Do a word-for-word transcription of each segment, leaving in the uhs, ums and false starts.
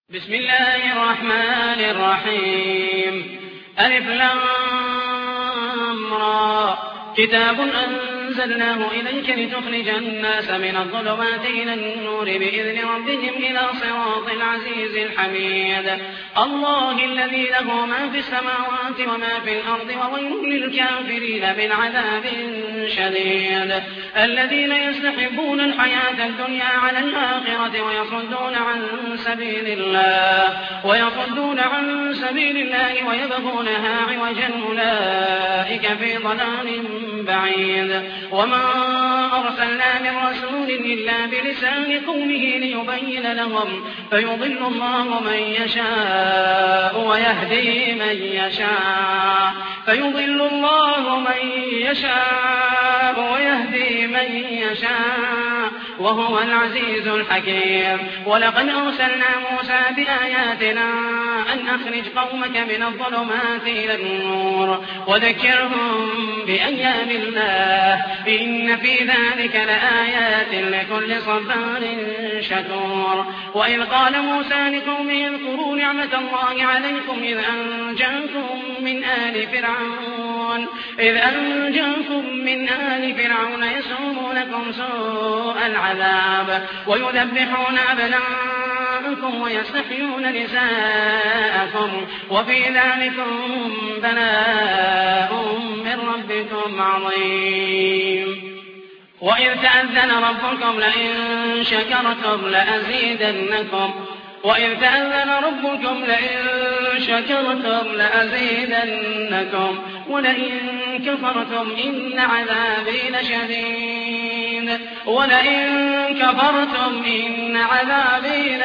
بسم الله الرحمن الرحيم ألف لام را كتاب أنزلناه إليك لتخرج الناس من الظلمات إلى النور بإذن ربهم إلى صراط العزيز الحميد الله الذي له ما في السماوات وما في الأرض وويل للكافرين من عذاب شديد الذين يستحبون الحياة الدنيا على الآخرة ويصدون عن سبيل الله ويصدون عن سبيل الله ويبغونها عوجا أولئك في ضلال بعيد وما أرسلنا من رسول إلا بلسان قومه ليبين لهم فيضل الله من يشاء ويهدي من يشاء فيضل الله من يشاء ويهدي من يشاء وهو العزيز الحكيم ولقد أرسلنا موسى بآياتنا أن أخرج قومك من الظلمات إلى النور وذكرهم بأيام الله إن في ذلك لآيات لكل صبار شكور وإذ قال موسى لقومه اذكروا نعمة الله عليكم إذ أنجاكم من آل فرعون إذ أنجاكم من آل فرعون يسومونكم سوء العذاب ويذبحون أبناءكم ويستحيون نساءكم وفي ذلكم بلاء من ربكم عظيم وإذ تأذن ربكم لئن شكرتم لأزيدنكم وإذ تأذن ربكم لئن شكرتم لأزيدنكم ولئن كفرتم إن عذابي لشديد ولئن كفرتم إن عذابي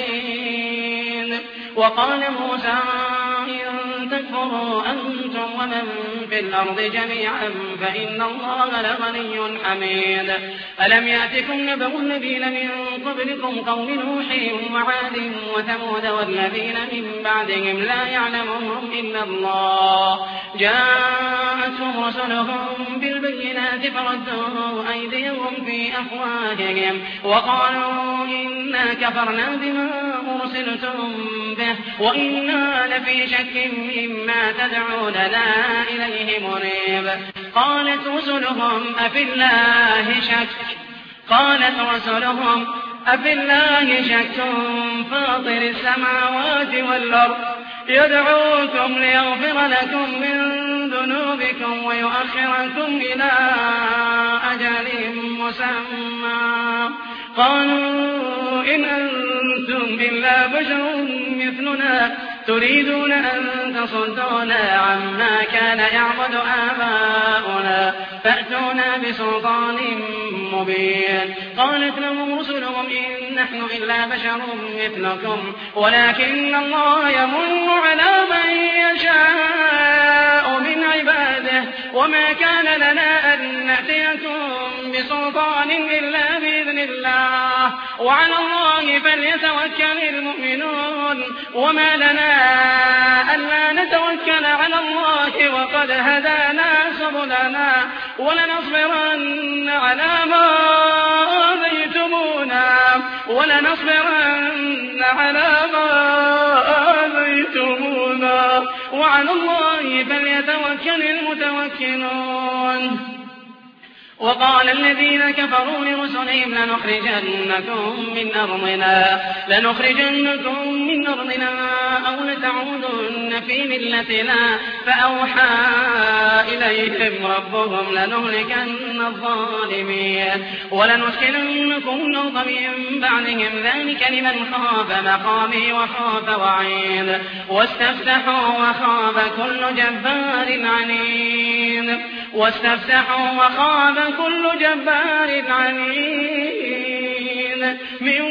لشديد وقال موسى إن تكفروا أنتم ومن في الأرض جميعا فإن الله لغني حميد ألم يأتكم نبأ الذين من قبلكم قوم نوح وعاد وثمود والذين من بعدهم لا يعلمهم إلا الله جاءتهم رسلهم بالبينات فردوا أيديهم في أفواههم وقالوا إنا كفرنا بما أرسلتم به وإنا لفي شك مما تدعوننا إليه مريب قالت رسلهم أفي الله شك قالت رسلهم أفي الله شك فاطر السماوات والأرض يدعوكم ليغفر لكم من ذنوبكم ويؤخركم إلى أجل مسمى قالوا إن أنتم إلا بشر مثلنا تريدون أن تصدونا عما كان يعبد آباؤنا فأتونا بسلطان مبين قالت لهم رسلهم إن نحن إلا بشر مثلكم ولكن الله يمن على من يشاء من عباده وما كان لنا أن نأتيكم بسلطان إلا بإذن الله وعلى الله فليتوكل المؤمنون وما لنا ألا نتوكل على الله وقد هدانا سبلنا ولنصبرن على ما آذيتمونا ولنصبرن على ما آذيتمونا وعلى الله فليتوكل المتوكلون وقال الذين كفروا لرسلهم لنخرجنكم من أرضنا لنخرجنكم من أرضنا أو لتعودن في ملتنا فأوحى إليهم ربهم لنهلكن الظالمين ولنسكننكم الأرض من بعدهم ذلك لمن خاف مقامي وخاف وعيد واستفتحوا وخاب كل جبار عنيد واستفتحوا وخاب كل جبار عنيد من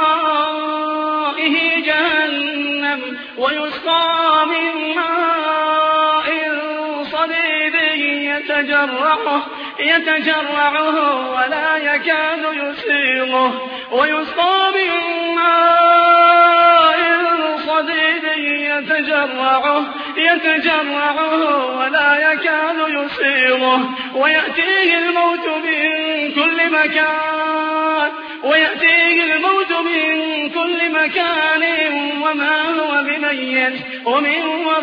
ورائه جهنم ويسقى من ماء صديد يتجرعه يتجرعه ولا يكاد يسيغه ويسقى من ماء صديد يتجرعه يتجرعه ولا يكاد يسيغه ويأتيه الموت من كل مكان ويأتيه الموت من كل مكان ميت ومن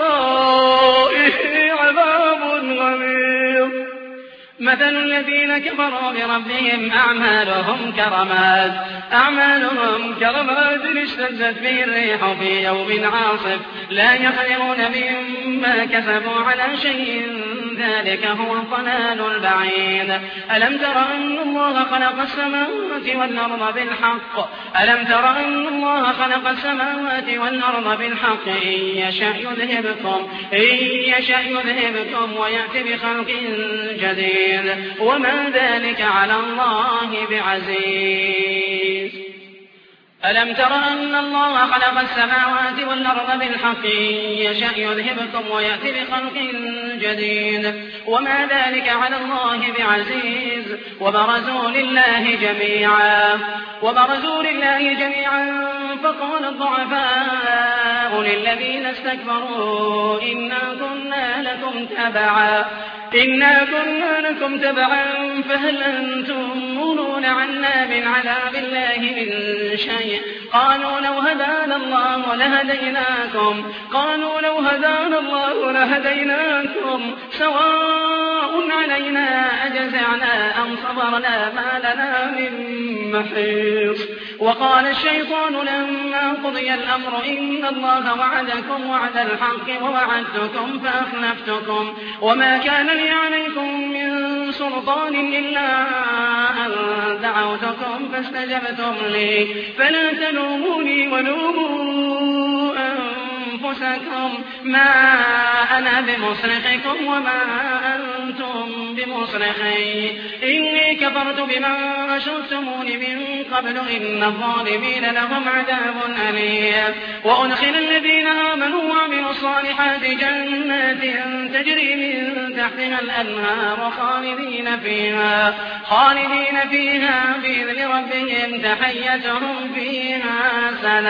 ورائه عذاب غليظ. مثل الذين كفروا بربهم أعمالهم كرماد أعمالهم كرماد اشتدت به الريح في يوم عاصف لا يقدرون مما كسبوا على شيء ذلك هو الضلال البعيد. ألم تر أن الله خلق السماوات والأرض بالحق ألم تر أن الله خلق السماوات والأرض بالحق إن يشأ يذهبكم إن يشأ يذهبكم ويأتي بخلق جديد وما ذلك على الله بعزيز. ألم تر أن الله خلق السماوات والأرض بالحق إن يشأ يذهبكم ويأتي بخلق جديد وما ذلك على الله بعزيز. وبرزوا لله جميعا وبرزوا لله جميعا فقال الضعفاء للذين استكبروا إنا كنا لكم تبعا إنا كنا لكم تبعا فهل أنتم مغنون عنا من عذاب الله من شيء قالوا لو هدانا الله لهديناكم قالوا لو هدانا الله لهديناكم سواء علينا أجزعنا أم صبرنا ما لنا من محيص. وقال الشيطان لما قضي الأمر إن الله وعدكم وعد الحق ووعدتكم فأخلفتكم وما كان لي عليكم من سلطان إلا أن دعوتكم فاستجبتم لي فلا تلوموني ولوموا أنفسكم ما أنا بمصرخكم وما أنتم بمصرخي إني كفرت بما أشركتمون من قبل إن الظالمين لهم عذاب أليم. وأدخل الذين آمنوا وعملوا الصالحات جنات تجري من تحتها الأنهار خالدين فيها خالدين فيها بإذن ربهم تحيتهم فيها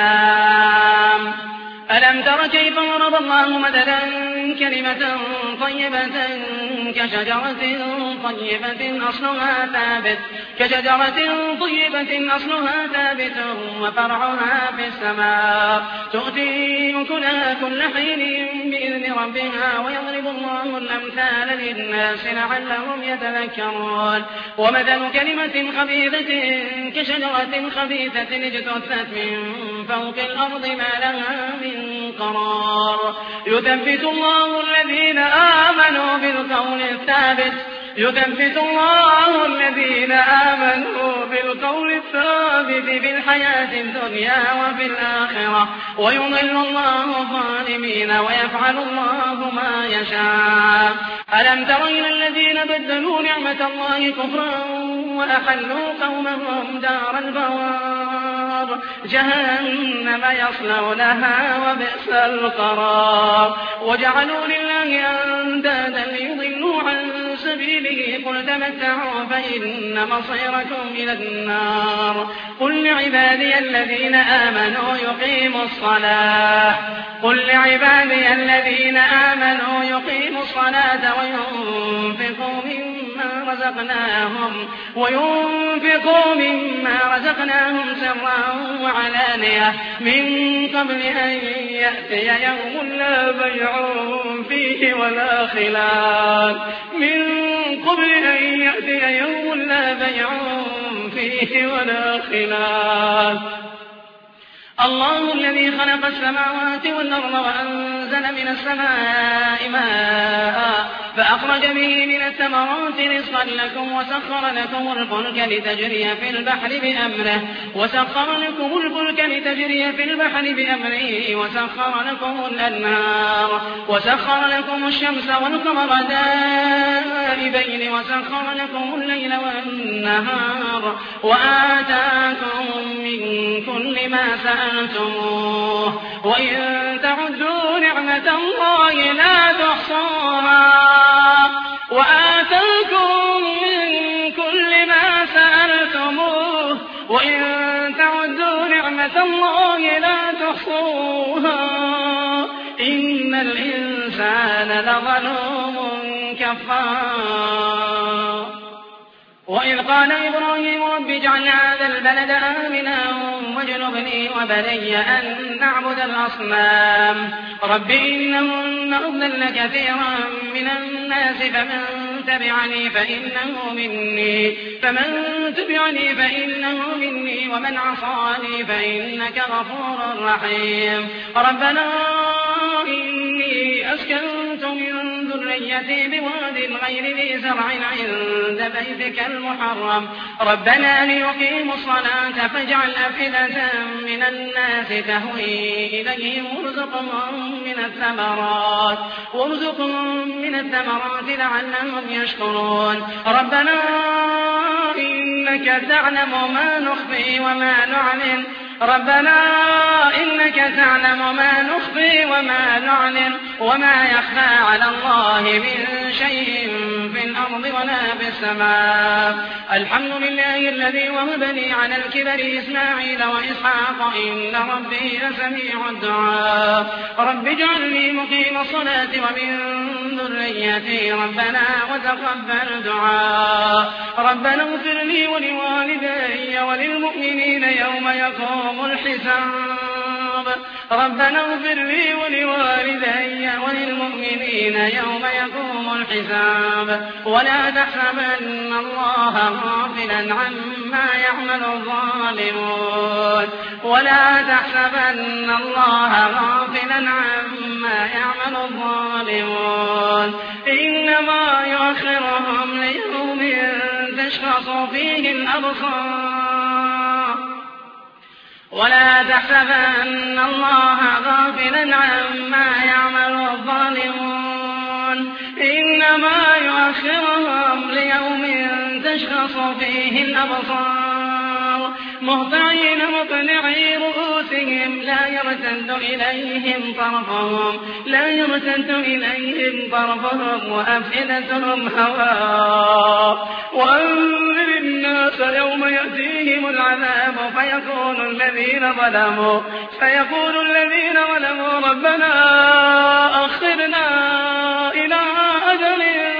سلام. ألم تر كيف ضرب الله مثلا كلمة طيبة كشجرة طيبة أصلها ثابت كشجرة طيبة أصلها ثابت وفرعها في السماء تؤتي أكلها كل حين بإذن ربها ويضرب الله الأمثال للناس لعلهم يتذكرون. ومثل كلمة خبيثة كشجرة خبيثة اجتثت من فوق الأرض ما لها من قرار يثبت الله الذين آمنوا بالقول الثابت يثبت الله الذين آمنوا بالقول الثابت في الحياة الدنيا وفي الآخرة ويضل الله الظالمين ويفعل الله ما يشاء. ألم تر إلى الذين بدلوا نعمة الله كفرا وأحلوا قومهم دار البوار جهنم يصلونها وبئس القرار وجعلوا لله أندادا ليضلوا عن سبيله قل تمتعوا فإن مصيركم إلى النار. قل لعبادي الذين آمنوا يقيموا الصلاة قل لعبادي الذين آمنوا يقيموا الصلاة وينفقوا مما رزقناهم وينفقوا مما رزقناهم سرا وعلانية من قبل أن يأتي يوم لا بيع فيه ولا خلال من قبل أن يأتي يوم لا بيع فيه ولا خلال. الله الذي خلق السماوات والأرض وأنزل من السماء ماء فأخرج به من الثمرات رزقا لكم وسخر لكم الفلك لتجري في البحر بأمره وسخر لكم الفلك لتجري في البحر بأمره وسخر لكم الأنهار وسخر لكم الشمس والقمر دائبين وسخر لكم الليل والنهار وآتاكم من كل ما سألتموه وإن تعدوا نعمة الله لا تحصوها وآتاكم من كل ما سألتموه وإن تعدوا نعمة الله لا تحصوها إن الإنسان لظلوم كفار. وإذ قال إبراهيم رب اجعل هذا البلد آمنا واجنبني وبني أن نعبد الأصنام رب إنهن أضللن كثيرا من الناس فمن تبعني فإنه مني فمن تبعني فإنه مني ومن عصاني فإنك غفور رحيم ربنا إني أسكنت من ذريتي بواد غير ذي زرع عند بيتك المحرم ربنا ليقيموا الصلاة فاجعل أفئدة من الناس تهوي إليهم وارزقهم من الثمرات وارزقهم من الثمرات لعلهم يشكرون ربنا إنك تعلم ما نخفي وما نعلن ربنا إنك تعلم ما نخفي وما نعلن وما يخفى على الله من شيء في الأرض ولا في السماء الحمد لله الذي وهب لي على الكبر إسماعيل وإسحاق إن ربي لسميع الدعاء رب اجعلني مقيم الصلاة ومن ذريتي ربنا وتقبل دعاء ربنا اغفر لي ولوالدي وللمؤمنين يوم يقوم الحساب ربنا اغفر لي ولوالدي وللمؤمنين يوم يقوم الحساب ولا تحسبن الله غافلا عما يعمل الظالمون ولا تحسبن الله غافلا عما يعمل الظالمون إنما يؤخرهم ليوم تشخص فيه الأبصار ولا تحسبن الله غافلا عما يعمل الظالمون إنما يؤخرهم ليوم تشخص فيه الأبصار مهطعين مقنعي رؤوسهم لا يرتد إليهم طرفهم لا يرتد إليهم طرفهم وأفئدتهم هواء وأنذر الناس يوم يأتيهم العذاب فيقول الذين ظلموا فيقول الذين ظلموا ربنا أخرنا إلى أجل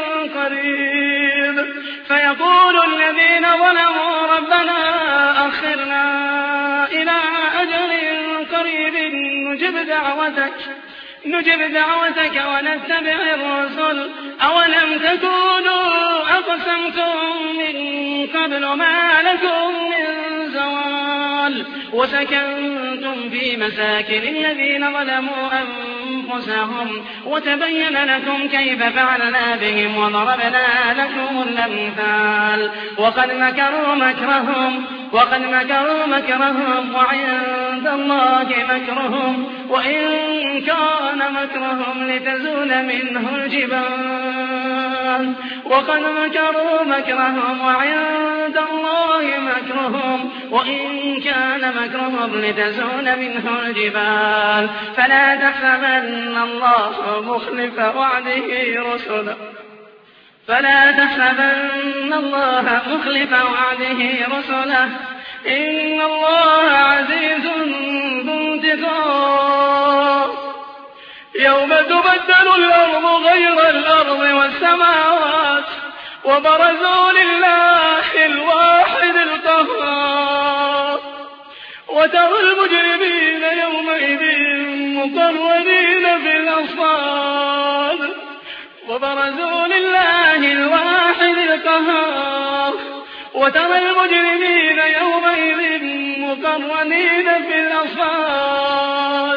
قريب فيقول الذين ظلموا ربنا أخرنا إلى أجل قريب نجب دعوتك نجب دعوتك ونتبع الرسل أولم تكونوا أقسمتم من قبل ما لكم من زوال وسكنتم في مساكن الذين ظلموا أنفسهم وتبين لكم كيف فعلنا بهم وضربنا لكم الأمثال وقد مكروا مكرهم وقد مكروا مكرهم وعند الله مكرهم وإن كان مكرهم لتزول منه الجبال وقد مكروا مكرهم وعند الله مكرهم وإن كان مكرهم لتزول منه الجبال فلا تحسبن الله مخلف وعده رسله فلا تحسبن الله مخلف وعده رسله إن الله عزيز ذو انتقام يوم تبدل الأرض غير الأرض والسماوات وبرزوا لله الواحد القهار وترى المجرمين يومئذ مقرنين في الأصفاد وبرزوا لله الواحد القهار وترى المجرمين يومئذ مقرنين في الأصفاد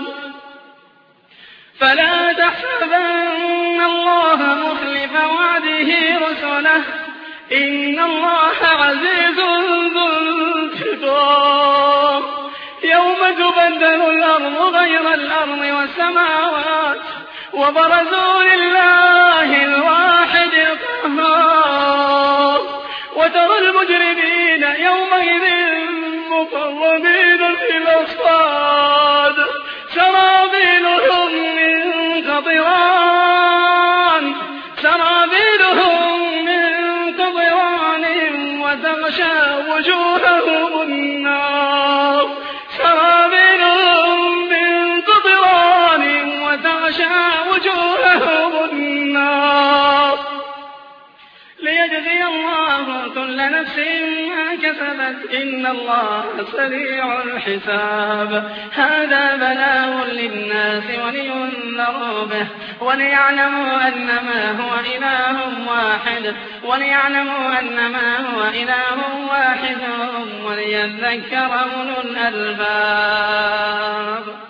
فلا تحسبن الله مخلف وعده رسله إن الله عزيز ذو انتقام يوم تبدل الأرض غير الأرض والسماوات وبرزوا لله الواحد القهار وترى المجرمين يومئذ مقرنين في الأصفاد سرابيلهم من قطران سرابيلهم من قطران وتغشى وجوههم النار سرابيلهم من قطران وتغشى وجوههم النار ليجزي الله كل نفس إن الله سريع الحساب. هذا بلاغ للناس ولينذروا به وليعلموا أنما هو إله واحد وليعلموا أنما هو إله واحد وليذكر أولو الألباب.